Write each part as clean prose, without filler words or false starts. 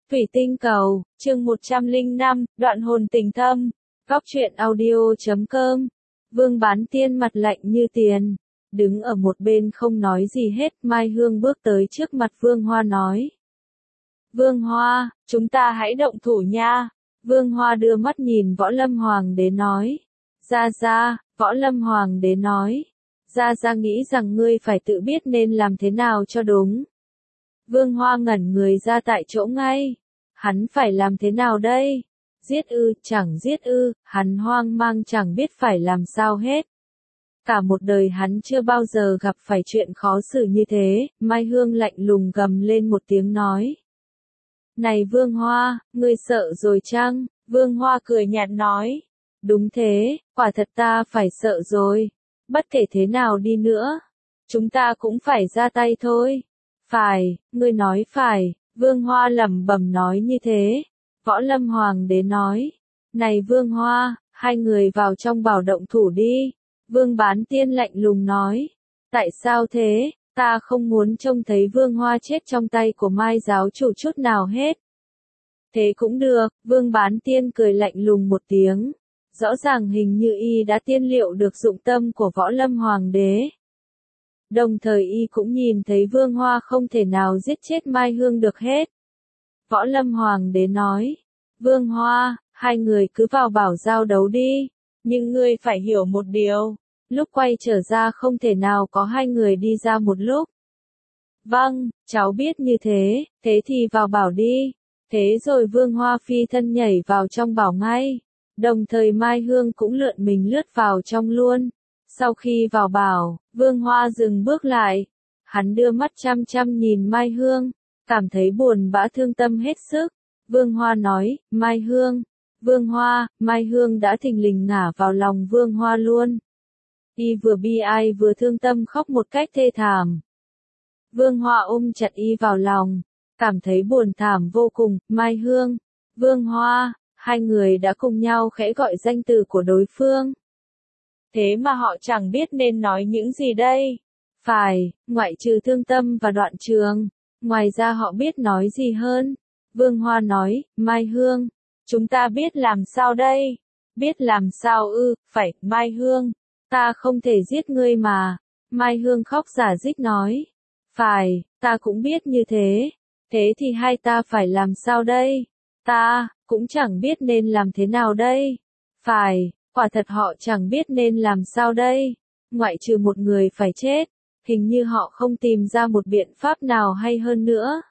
Thủy tinh cầu, chương 105, đoạn hồn tình thâm. Góc truyện audio.com. Vương Bán Tiên mặt lạnh như tiền, đứng ở một bên không nói gì hết. Mai Hương bước tới trước mặt Vương Hoa nói: Vương Hoa, chúng ta hãy động thủ nha. Vương Hoa đưa mắt nhìn Võ Lâm Hoàng đế nói: Gia. Võ Lâm Hoàng đế nói: Gia nghĩ rằng ngươi phải tự biết nên làm thế nào cho đúng. Vương Hoa ngẩn người ra tại chỗ ngay. Hắn phải làm thế nào đây? Giết ư, chẳng giết ư, hắn hoang mang chẳng biết phải làm sao hết. Cả một đời hắn chưa bao giờ gặp phải chuyện khó xử như thế. Mai Hương lạnh lùng gầm lên một tiếng nói: Này Vương Hoa, ngươi sợ rồi chăng? Vương Hoa cười nhạt nói: Đúng thế, quả thật ta phải sợ rồi. Bất kể thế nào đi nữa, chúng ta cũng phải ra tay thôi. Phải, ngươi nói phải. Vương Hoa lẩm bẩm nói như thế. Võ Lâm Hoàng đế nói: Này Vương Hoa, hai người vào trong bảo động thủ đi. Vương Bán Tiên lạnh lùng nói: Tại sao thế? Ta không muốn trông thấy Vương Hoa chết trong tay của Mai giáo chủ chút nào hết. Thế cũng được. Vương Bán Tiên cười lạnh lùng một tiếng. Rõ ràng hình như y đã tiên liệu được dụng tâm của Võ Lâm Hoàng đế. Đồng thời y cũng nhìn thấy Vương Hoa không thể nào giết chết Mai Hương được hết. Võ Lâm Hoàng đế nói: Vương Hoa, hai người cứ vào bảo giao đấu đi. Nhưng ngươi phải hiểu một điều. Lúc quay trở ra không thể nào có hai người đi ra một lúc. Vâng, cháu biết như thế. Thế thì vào bảo đi. Thế rồi Vương Hoa phi thân nhảy vào trong bảo ngay. Đồng thời Mai Hương cũng lượn mình lướt vào trong luôn. Sau khi vào bảo, Vương Hoa dừng bước lại. Hắn đưa mắt chăm chăm nhìn Mai Hương, cảm thấy buồn bã thương tâm hết sức. Vương Hoa nói: Mai Hương. Vương Hoa, Mai Hương đã thình lình ngả vào lòng Vương Hoa luôn. Y vừa bi ai vừa thương tâm khóc một cách thê thảm. Vương Hoa ôm chặt y vào lòng, cảm thấy buồn thảm vô cùng. Mai Hương, Vương Hoa, hai người đã cùng nhau khẽ gọi danh từ của đối phương. Thế mà họ chẳng biết nên nói những gì đây. Phải, ngoại trừ thương tâm và Đoạn Trường, ngoài ra họ biết nói gì hơn. Vương Hoa nói: Mai Hương, chúng ta biết làm sao đây? Biết làm sao ư? Phải, Mai Hương, ta không thể giết ngươi mà. Mai Hương khóc rả rích nói: Phải, ta cũng biết như thế. Thế thì hai ta phải làm sao đây? Ta cũng chẳng biết nên làm thế nào đây. Phải, quả thật họ chẳng biết nên làm sao đây. Ngoại trừ một người phải chết, hình như họ không tìm ra một biện pháp nào hay hơn nữa.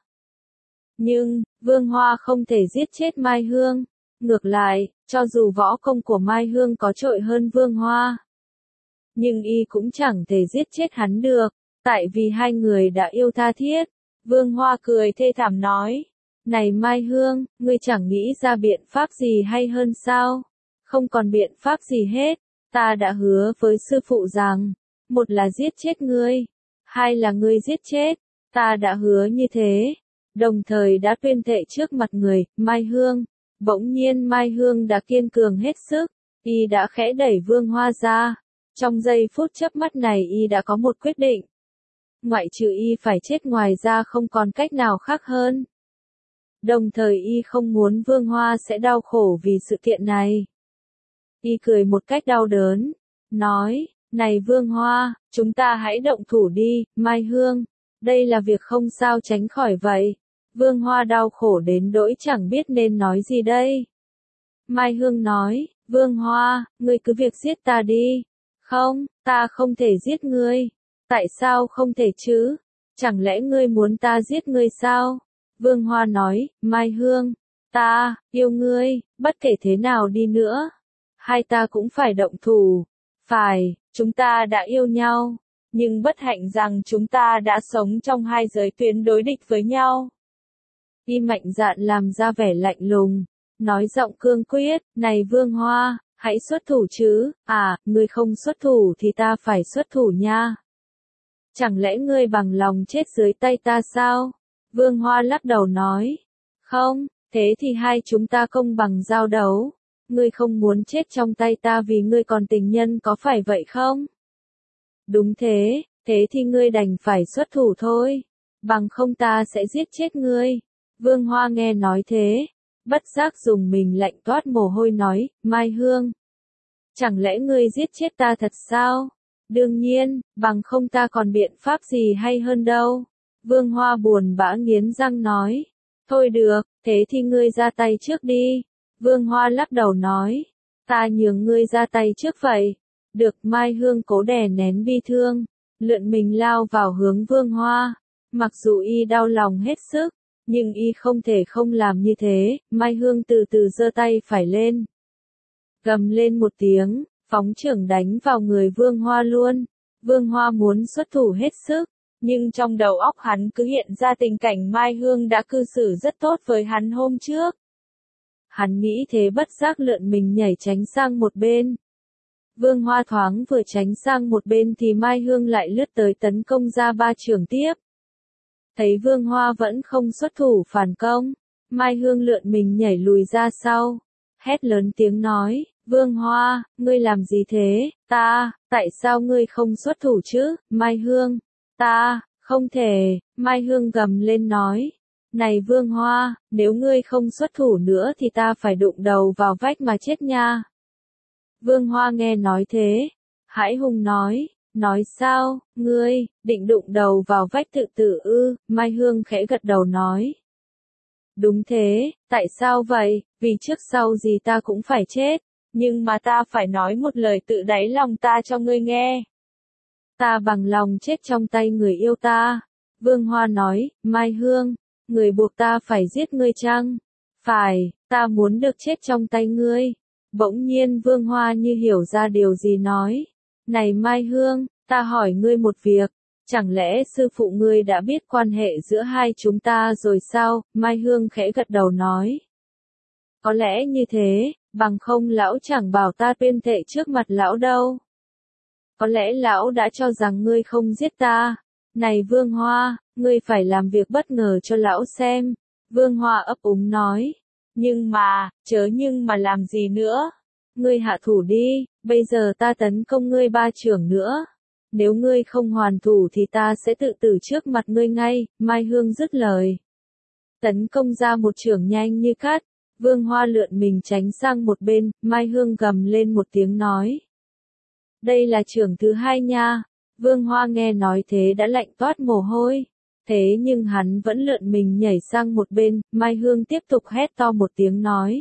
Nhưng, Vương Hoa không thể giết chết Mai Hương. Ngược lại, cho dù võ công của Mai Hương có trội hơn Vương Hoa, nhưng y cũng chẳng thể giết chết hắn được, tại vì hai người đã yêu tha thiết. Vương Hoa cười thê thảm nói: Này Mai Hương, ngươi chẳng nghĩ ra biện pháp gì hay hơn sao? Không còn biện pháp gì hết. Ta đã hứa với sư phụ rằng, một là giết chết ngươi, hai là ngươi giết chết. Ta đã hứa như thế, đồng thời đã tuyên thệ trước mặt người. Mai Hương. Bỗng nhiên Mai Hương đã kiên cường hết sức. Y đã khẽ đẩy Vương Hoa ra. Trong giây phút chớp mắt này y đã có một quyết định. Ngoại trừ y phải chết, ngoài ra không còn cách nào khác hơn. Đồng thời y không muốn Vương Hoa sẽ đau khổ vì sự kiện này. Y cười một cách đau đớn, nói: Này Vương Hoa, chúng ta hãy động thủ đi. Mai Hương, đây là việc không sao tránh khỏi vậy. Vương Hoa đau khổ đến nỗi chẳng biết nên nói gì đây. Mai Hương nói: Vương Hoa, ngươi cứ việc giết ta đi. Không, ta không thể giết ngươi. Tại sao không thể chứ? Chẳng lẽ ngươi muốn ta giết ngươi sao? Vương Hoa nói: Mai Hương, ta yêu ngươi, bất kể thế nào đi nữa, hai ta cũng phải động thủ. Phải, chúng ta đã yêu nhau, nhưng bất hạnh rằng chúng ta đã sống trong hai giới tuyến đối địch với nhau. Y mạnh dạn làm ra vẻ lạnh lùng, nói giọng cương quyết: Này Vương Hoa, hãy xuất thủ chứ. À, ngươi không xuất thủ thì ta phải xuất thủ nha. Chẳng lẽ ngươi bằng lòng chết dưới tay ta sao? Vương Hoa lắc đầu nói: Không, thế thì hai chúng ta công bằng giao đấu. Ngươi không muốn chết trong tay ta vì ngươi còn tình nhân, có phải vậy không? Đúng thế, thế thì ngươi đành phải xuất thủ thôi. Bằng không ta sẽ giết chết ngươi. Vương Hoa nghe nói thế, bất giác dùng mình lạnh toát mồ hôi nói, Mai Hương. Chẳng lẽ ngươi giết chết ta thật sao? Đương nhiên, bằng không ta còn biện pháp gì hay hơn đâu. Vương Hoa buồn bã nghiến răng nói. Thôi được, thế thì ngươi ra tay trước đi. Vương Hoa lắc đầu nói. Ta nhường ngươi ra tay trước vậy. Được, Mai Hương cố đè nén bi thương, lượn mình lao vào hướng Vương Hoa. Mặc dù y đau lòng hết sức, nhưng y không thể không làm như thế. Mai Hương từ từ giơ tay phải lên, gầm lên một tiếng, phóng chưởng đánh vào người Vương Hoa luôn. Vương Hoa muốn xuất thủ hết sức, nhưng trong đầu óc hắn cứ hiện ra tình cảnh Mai Hương đã cư xử rất tốt với hắn hôm trước. Hắn nghĩ thế bất giác lượn mình nhảy tránh sang một bên. Vương Hoa thoáng vừa tránh sang một bên thì Mai Hương lại lướt tới tấn công ra 3 chưởng tiếp. Thấy Vương Hoa vẫn không xuất thủ phản công, Mai Hương lượn mình nhảy lùi ra sau, hét lớn tiếng nói, Vương Hoa, ngươi làm gì thế? Tại sao ngươi không xuất thủ chứ? Mai Hương, không thể, Mai Hương gầm lên nói. Này Vương Hoa, nếu ngươi không xuất thủ nữa thì ta phải đụng đầu vào vách mà chết nha. Vương Hoa nghe nói thế, hãi hùng nói sao, ngươi, định đụng đầu vào vách tự tử ư? Mai Hương khẽ gật đầu nói. Đúng thế, tại sao vậy? Vì trước sau gì ta cũng phải chết, nhưng mà ta phải nói một lời tự đáy lòng ta cho ngươi nghe. Ta bằng lòng chết trong tay người yêu ta. Vương Hoa nói, Mai Hương, người buộc ta phải giết ngươi chăng? Phải, ta muốn được chết trong tay ngươi. Bỗng nhiên Vương Hoa như hiểu ra điều gì nói. Này Mai Hương, ta hỏi ngươi một việc. Chẳng lẽ sư phụ ngươi đã biết quan hệ giữa hai chúng ta rồi sao? Mai Hương khẽ gật đầu nói. Có lẽ như thế, bằng không lão chẳng bảo ta tuyên thệ trước mặt lão đâu. Có lẽ lão đã cho rằng ngươi không giết ta. Này Vương Hoa, ngươi phải làm việc bất ngờ cho lão xem. Vương Hoa ấp úng nói. Nhưng mà làm gì nữa? Ngươi hạ thủ đi, bây giờ ta tấn công ngươi 3 chưởng nữa. Nếu ngươi không hoàn thủ thì ta sẽ tự tử trước mặt ngươi ngay. Mai Hương dứt lời, tấn công ra một chưởng nhanh như cát. Vương Hoa lượn mình tránh sang một bên, Mai Hương gầm lên một tiếng nói. Đây là chưởng thứ 2 nha. Vương Hoa nghe nói thế đã lạnh toát mồ hôi. Thế nhưng hắn vẫn lượn mình nhảy sang một bên, Mai Hương tiếp tục hét to một tiếng nói.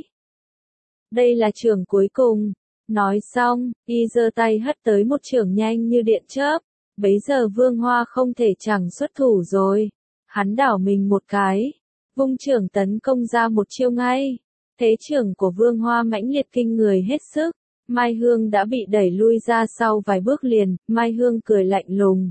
Đây là chưởng cuối cùng. Nói xong, y giơ tay hất tới một chưởng nhanh như điện chớp. Bấy giờ Vương Hoa không thể chẳng xuất thủ rồi. Hắn đảo mình một cái, vung chưởng tấn công ra một chiêu ngay. Thế chưởng của Vương Hoa mãnh liệt kinh người hết sức. Mai Hương đã bị đẩy lui ra sau vài bước liền. Mai Hương cười lạnh lùng,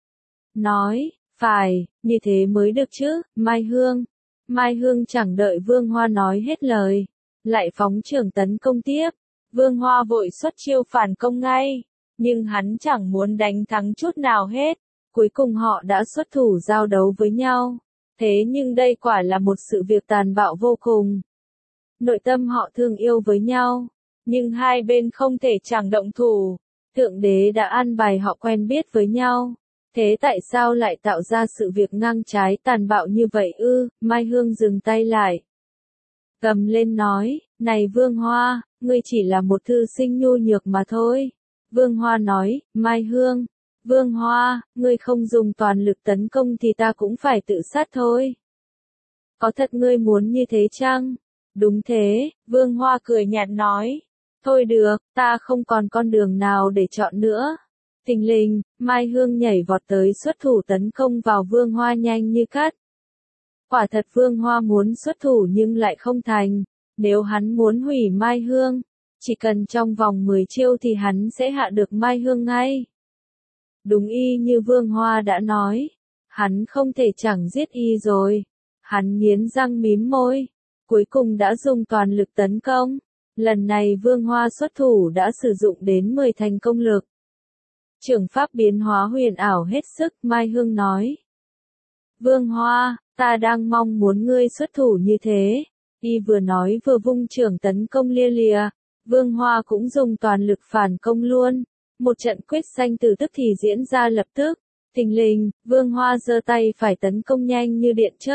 nói, phải, như thế mới được chứ, Mai Hương. Mai Hương chẳng đợi Vương Hoa nói hết lời, lại phóng chưởng tấn công tiếp. Vương Hoa vội xuất chiêu phản công ngay, nhưng hắn chẳng muốn đánh thắng chút nào hết. Cuối cùng họ đã xuất thủ giao đấu với nhau. Thế nhưng đây quả là một sự việc tàn bạo vô cùng. Nội tâm họ thương yêu với nhau, nhưng hai bên không thể chẳng động thủ. Thượng đế đã an bài họ quen biết với nhau. Thế tại sao lại tạo ra sự việc ngang trái tàn bạo như vậy ư? Mai Hương dừng tay lại, gầm lên nói, này Vương Hoa, ngươi chỉ là một thư sinh nhu nhược mà thôi. Vương Hoa nói, Mai Hương, Vương Hoa, ngươi không dùng toàn lực tấn công thì ta cũng phải tự sát thôi. Có thật ngươi muốn như thế chăng? Đúng thế, Vương Hoa cười nhạt nói. Thôi được, ta không còn con đường nào để chọn nữa. Thình lình, Mai Hương nhảy vọt tới xuất thủ tấn công vào Vương Hoa nhanh như cát. Quả thật Vương Hoa muốn xuất thủ nhưng lại không thành. Nếu hắn muốn hủy Mai Hương, chỉ cần trong vòng 10 chiêu thì hắn sẽ hạ được Mai Hương ngay. Đúng y như Vương Hoa đã nói, hắn không thể chẳng giết y rồi. Hắn nghiến răng mím môi, cuối cùng đã dùng toàn lực tấn công. Lần này Vương Hoa xuất thủ đã sử dụng đến 10 thành công lực. Chưởng pháp biến hóa huyền ảo hết sức, Mai Hương nói. Vương Hoa, ta đang mong muốn ngươi xuất thủ như thế. Y vừa nói vừa vung chưởng tấn công lia lịa. Vương Hoa cũng dùng toàn lực phản công luôn. Một trận quyết sanh tử tức thì diễn ra lập tức. Thình lình, Vương Hoa giơ tay phải tấn công nhanh như điện chớp.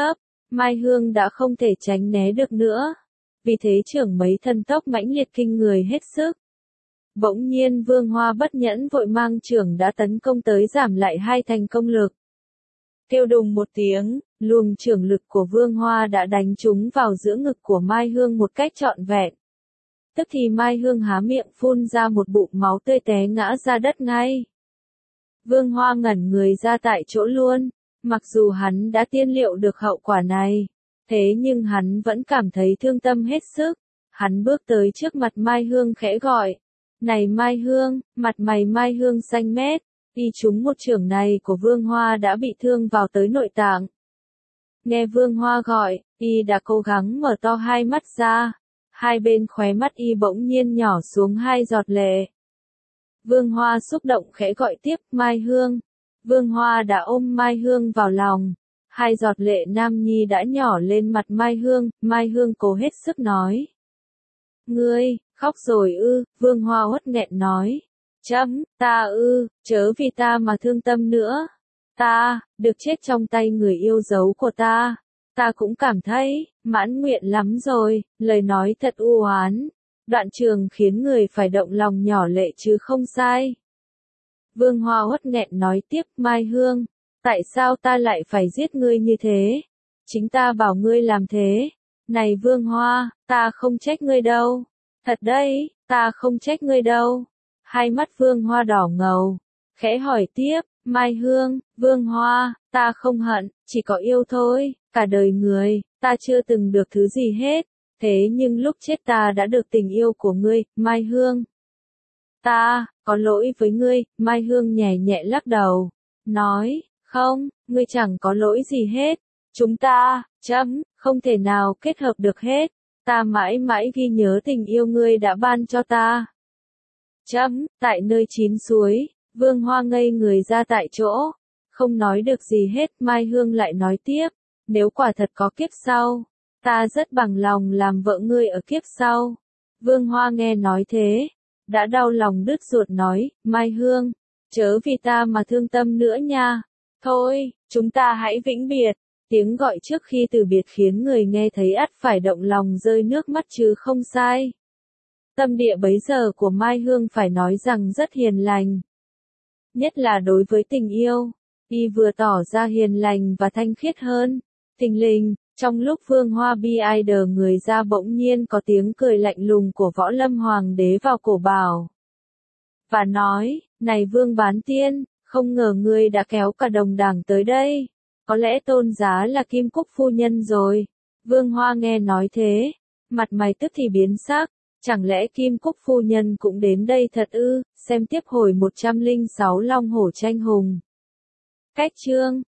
Mai Hương đã không thể tránh né được nữa. Vì thế trưởng mấy thân tốc mãnh liệt kinh người hết sức. Bỗng nhiên Vương Hoa bất nhẫn vội mang trưởng đã tấn công tới giảm lại 2 thành công lực. Kêu đùng một tiếng, luồng trưởng lực của Vương Hoa đã đánh trúng vào giữa ngực của Mai Hương một cách trọn vẹn. Tức thì Mai Hương há miệng phun ra một bụng máu tươi té ngã ra đất ngay. Vương Hoa ngẩn người ra tại chỗ luôn, mặc dù hắn đã tiên liệu được hậu quả này, thế nhưng hắn vẫn cảm thấy thương tâm hết sức. Hắn bước tới trước mặt Mai Hương khẽ gọi, này Mai Hương, mặt mày Mai Hương xanh mét, y trúng một chưởng này của Vương Hoa đã bị thương vào tới nội tạng. Nghe Vương Hoa gọi, y đã cố gắng mở to hai mắt ra, hai bên khóe mắt y bỗng nhiên nhỏ xuống 2 giọt lệ. Vương Hoa xúc động khẽ gọi tiếp, Mai Hương. Vương Hoa đã ôm Mai Hương vào lòng, 2 giọt lệ nam nhi đã nhỏ lên mặt Mai Hương cố hết sức nói. Ngươi, khóc rồi ư, Vương Hoa uất nghẹn nói. Ta ư, chớ vì ta mà thương tâm nữa. Ta, được chết trong tay người yêu dấu của ta. Ta cũng cảm thấy, mãn nguyện lắm rồi, lời nói thật u oán. Đoạn trường khiến người phải động lòng nhỏ lệ chứ không sai. Vương Hoa uất nghẹn nói tiếp, Mai Hương, tại sao ta lại phải giết ngươi như thế? Chính ta bảo ngươi làm thế. Này Vương Hoa, ta không trách ngươi đâu. Thật đấy, ta không trách ngươi đâu. Hai mắt Vương Hoa đỏ ngầu, khẽ hỏi tiếp, Mai Hương, Vương Hoa, ta không hận, chỉ có yêu thôi, cả đời người, ta chưa từng được thứ gì hết, thế nhưng lúc chết ta đã được tình yêu của ngươi, Mai Hương. Ta, có lỗi với ngươi, Mai Hương nhẹ nhẹ lắc đầu, nói, không, ngươi chẳng có lỗi gì hết, chúng ta, không thể nào kết hợp được hết, ta mãi mãi ghi nhớ tình yêu ngươi đã ban cho ta. Tại nơi 9 suối, Vương Hoa ngây người ra tại chỗ, không nói được gì hết. Mai Hương lại nói tiếp, nếu quả thật có kiếp sau, ta rất bằng lòng làm vợ ngươi ở kiếp sau. Vương Hoa nghe nói thế, đã đau lòng đứt ruột nói, Mai Hương, chớ vì ta mà thương tâm nữa nha. Thôi, chúng ta hãy vĩnh biệt. Tiếng gọi trước khi từ biệt khiến người nghe thấy ắt phải động lòng rơi nước mắt chứ không sai. Tâm địa bấy giờ của Mai Hương phải nói rằng rất hiền lành. Nhất là đối với tình yêu, y vừa tỏ ra hiền lành và thanh khiết hơn. Thình lình, trong lúc Vương Hoa bi ai đờ người ra bỗng nhiên có tiếng cười lạnh lùng của Võ Lâm Hoàng đế vào cổ bảo. Và nói, này Vương Bán Tiên, không ngờ ngươi đã kéo cả đồng đảng tới đây. Có lẽ tôn giá là Kim Cúc phu nhân rồi. Vương Hoa nghe nói thế, mặt mày tức thì biến sắc. Chẳng lẽ Kim Cúc phu nhân cũng đến đây thật ư? Xem tiếp hồi 106 Long Hổ Tranh Hùng. Cách chương